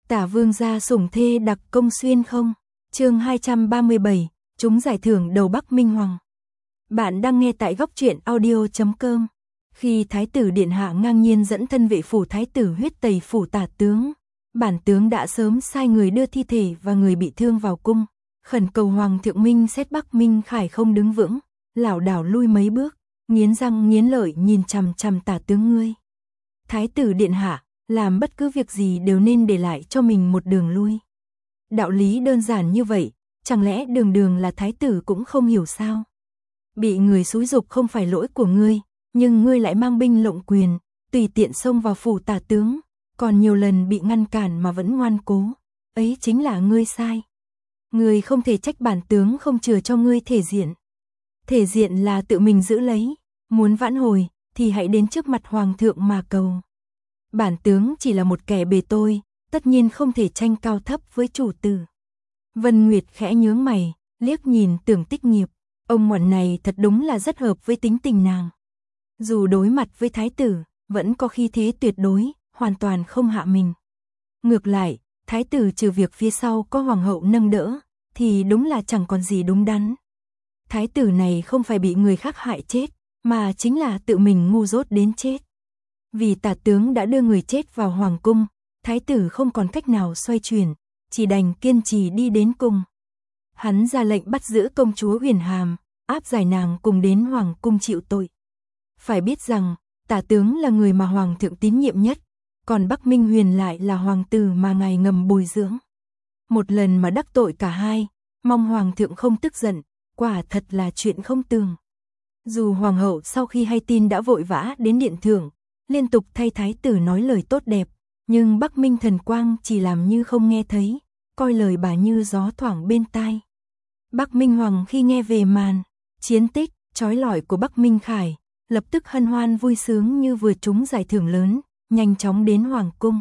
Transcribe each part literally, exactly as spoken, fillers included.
Tả vương gia sủng thê đặc công xuyên không? Chương hai trăm ba mươi bảy, chúng giải thưởng đầu Bắc Minh Hoàng. Bạn đang nghe tại góc truyện audio chấm com. Khi thái tử điện hạ ngang nhiên dẫn thân vệ phủ thái tử huyết tẩy phủ tả tướng, bản tướng đã sớm sai người đưa thi thể và người bị thương vào cung, khẩn cầu hoàng thượng minh xét Bắc Minh Khải không đứng vững, lảo đảo lui mấy bước, nghiến răng nghiến lợi nhìn chằm chằm tả tướng ngươi. Thái tử điện hạ, làm bất cứ việc gì đều nên để lại cho mình một đường lui. Đạo lý đơn giản như vậy, chẳng lẽ đường đường là thái tử cũng không hiểu sao? Bị người xúi giục không phải lỗi của ngươi, nhưng ngươi lại mang binh lộng quyền, tùy tiện xông vào phủ tả tướng, còn nhiều lần bị ngăn cản mà vẫn ngoan cố, ấy chính là ngươi sai. Ngươi không thể trách bản tướng không chừa cho ngươi thể diện. Thể diện là tự mình giữ lấy, muốn vãn hồi thì hãy đến trước mặt hoàng thượng mà cầu. Bản tướng chỉ là một kẻ bề tôi, tất nhiên không thể tranh cao thấp với chủ tử. Vân Nguyệt khẽ nhướng mày, liếc nhìn Tưởng Tích Nghiệp, ông ngoằn này thật đúng là rất hợp với tính tình nàng. Dù đối mặt với thái tử, vẫn có khí thế tuyệt đối, hoàn toàn không hạ mình. Ngược lại, thái tử trừ việc phía sau có hoàng hậu nâng đỡ, thì đúng là chẳng còn gì đúng đắn. Thái tử này không phải bị người khác hại chết, mà chính là tự mình ngu dốt đến chết. Vì tả tướng đã đưa người chết vào hoàng cung, thái tử không còn cách nào xoay chuyển, chỉ đành kiên trì đi đến cùng. Hắn ra lệnh bắt giữ công chúa Huyền Hàm, áp giải nàng cùng đến hoàng cung chịu tội. Phải biết rằng, tả tướng là người mà hoàng thượng tín nhiệm nhất, còn Bắc Minh Huyền lại là hoàng tử mà ngài ngầm bồi dưỡng. Một lần mà đắc tội cả hai, mong hoàng thượng không tức giận, quả thật là chuyện không tường. Dù hoàng hậu sau khi hay tin đã vội vã đến điện thưởng, liên tục thay thái tử nói lời tốt đẹp, nhưng Bắc Minh Thần Quang chỉ làm như không nghe thấy, coi lời bà như gió thoảng bên tai. Bắc Minh Hoàng khi nghe về màn chiến tích chói lọi của Bắc Minh Khải, lập tức hân hoan vui sướng như vừa trúng giải thưởng lớn, nhanh chóng đến hoàng cung.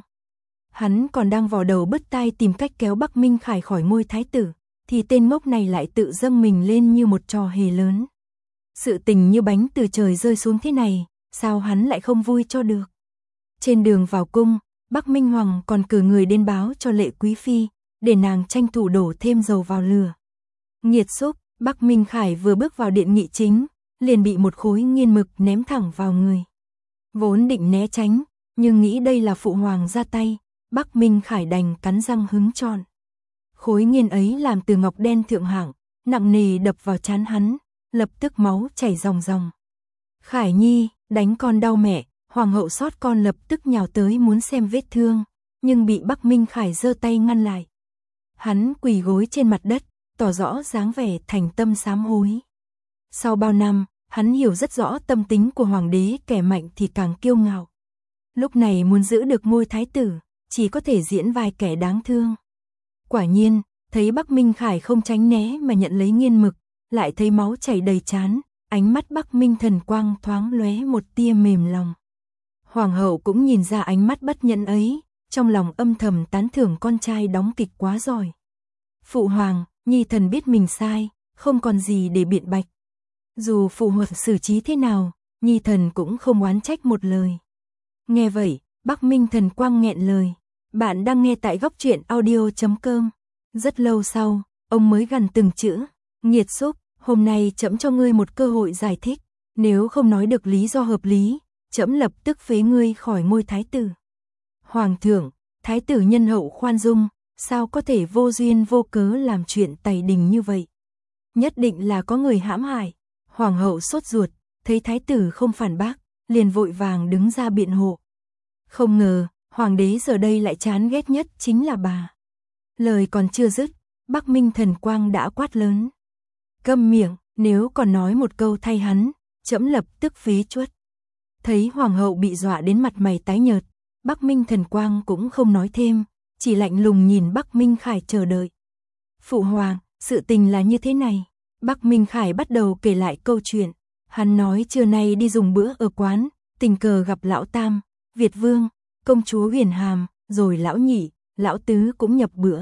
Hắn còn đang vò đầu bứt tai tìm cách kéo Bắc Minh Khải khỏi ngôi thái tử, thì tên ngốc này lại tự dâng mình lên như một trò hề lớn. Sự tình như bánh từ trời rơi xuống thế này, sao hắn lại không vui cho được? Trên đường vào cung, Bắc Minh Hoàng còn cử người đến báo cho Lệ Quý Phi, để nàng tranh thủ đổ thêm dầu vào lửa. Nghiệt xúc, Bắc Minh Khải vừa bước vào điện nghị chính, liền bị một khối nghiên mực ném thẳng vào người. Vốn định né tránh, nhưng nghĩ đây là phụ hoàng ra tay, Bắc Minh Khải đành cắn răng hứng trọn. Khối nghiên ấy làm từ ngọc đen thượng hạng, nặng nề đập vào trán hắn, lập tức máu chảy ròng ròng. Khải Nhi, đánh con đau mẹ, hoàng hậu sót con lập tức nhào tới muốn xem vết thương, nhưng bị Bắc Minh Khải giơ tay ngăn lại. Hắn quỳ gối trên mặt đất, tỏ rõ dáng vẻ thành tâm sám hối. Sau bao năm, hắn hiểu rất rõ tâm tính của hoàng đế, kẻ mạnh thì càng kiêu ngạo. Lúc này muốn giữ được ngôi thái tử, chỉ có thể diễn vai kẻ đáng thương. Quả nhiên, thấy Bắc Minh Khải không tránh né mà nhận lấy nghiên mực, lại thấy máu chảy đầy trán, ánh mắt Bắc Minh Thần Quang thoáng lóe một tia mềm lòng. Hoàng hậu cũng nhìn ra ánh mắt bất nhẫn ấy, trong lòng âm thầm tán thưởng con trai đóng kịch quá giỏi. Phụ hoàng, nhi thần biết mình sai, không còn gì để biện bạch. Dù phụ hoàng xử trí thế nào, nhi thần cũng không oán trách một lời. Nghe vậy, Bắc Minh Thần Quang nghẹn lời. Bạn đang nghe tại góc truyện audio chấm com. Rất lâu sau, ông mới gằn từng chữ. Nghiệt xúc, hôm nay trẫm cho ngươi một cơ hội giải thích. Nếu không nói được lý do hợp lý, trẫm lập tức phế ngươi khỏi ngôi thái tử. Hoàng thượng, thái tử nhân hậu khoan dung, sao có thể vô duyên vô cớ làm chuyện tày đình như vậy? Nhất định là có người hãm hại. Hoàng hậu sốt ruột, thấy thái tử không phản bác, liền vội vàng đứng ra biện hộ. Không ngờ, hoàng đế giờ đây lại chán ghét nhất chính là bà. Lời còn chưa dứt, Bắc Minh Thần Quang đã quát lớn. Câm miệng, nếu còn nói một câu thay hắn, trẫm lập tức phế truất. Thấy hoàng hậu bị dọa đến mặt mày tái nhợt, Bắc Minh Thần Quang cũng không nói thêm, chỉ lạnh lùng nhìn Bắc Minh Khải chờ đợi. Phụ hoàng, sự tình là như thế này. Bắc Minh Khải bắt đầu kể lại câu chuyện. Hắn nói trưa nay đi dùng bữa ở quán, tình cờ gặp lão Tam, Việt Vương, công chúa Huyền Hàm, rồi lão Nhị, lão Tứ cũng nhập bữa.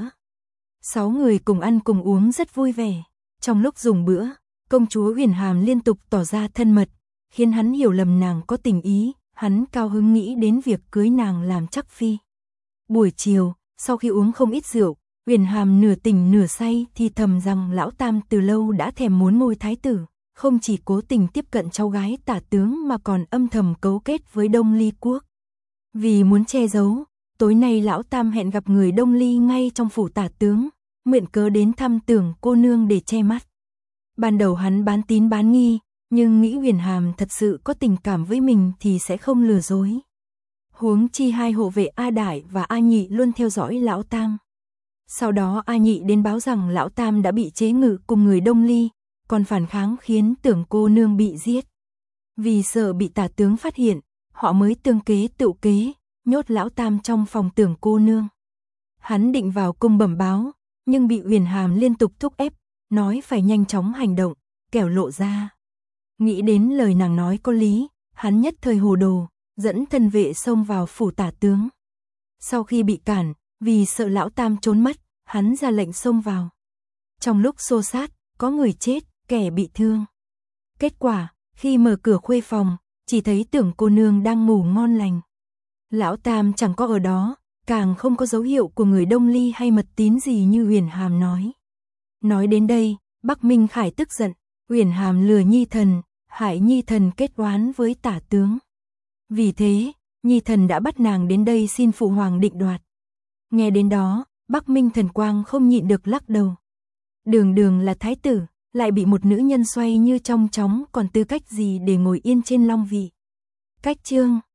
Sáu người cùng ăn cùng uống rất vui vẻ. Trong lúc dùng bữa, công chúa Huyền Hàm liên tục tỏ ra thân mật, khiến hắn hiểu lầm nàng có tình ý, hắn cao hứng nghĩ đến việc cưới nàng làm chắc phi. Buổi chiều, Sau khi uống không ít rượu, Uyển Hàm nửa tỉnh nửa say thì thầm rằng lão Tam từ lâu đã thèm muốn ngôi thái tử, không chỉ cố tình tiếp cận cháu gái Tả tướng mà còn âm thầm cấu kết với Đông Ly quốc. Vì muốn che giấu, tối nay lão Tam hẹn gặp người Đông Ly ngay trong phủ Tả tướng, mượn cớ đến thăm Tưởng cô nương để che mắt. Ban đầu hắn bán tín bán nghi, nhưng nghĩ Uyển Hàm thật sự có tình cảm với mình thì sẽ không lừa dối. Huống chi hai hộ vệ A Đại và A Nhị luôn theo dõi lão Tam. Sau đó A Nhị đến báo rằng lão Tam đã bị chế ngự cùng người Đông Ly, còn phản kháng khiến Tưởng cô nương bị giết. Vì sợ bị Tả tướng phát hiện, họ mới tương kế tựu kế, nhốt lão Tam trong phòng Tưởng cô nương. Hắn định vào cung bẩm báo, nhưng bị Uyển Hàm liên tục thúc ép, nói phải nhanh chóng hành động, kẻo lộ ra. Nghĩ đến lời nàng nói có lý, hắn nhất thời hồ đồ, dẫn thân vệ xông vào phủ Tả tướng. Sau khi bị cản, vì sợ lão Tam trốn mất, hắn ra lệnh xông vào. Trong lúc xô sát, có người chết, kẻ bị thương. Kết quả, khi mở cửa khuê phòng, chỉ thấy Tưởng cô nương đang ngủ ngon lành. Lão Tam chẳng có ở đó, càng không có dấu hiệu của người Đông Ly hay mật tín gì như Uyển Hàm nói. Nói đến đây, Bắc Minh Khải tức giận, Uyển Hàm lừa Nhi thần, hại Nhi thần kết oán với Tả tướng. Vì thế, Nhi thần đã bắt nàng đến đây xin phụ hoàng định đoạt. Nghe đến đó, Bắc Minh Thần Quang không nhịn được lắc đầu. Đường đường là thái tử, lại bị một nữ nhân xoay như trong chóng, còn tư cách gì để ngồi yên trên long vị. Cách chương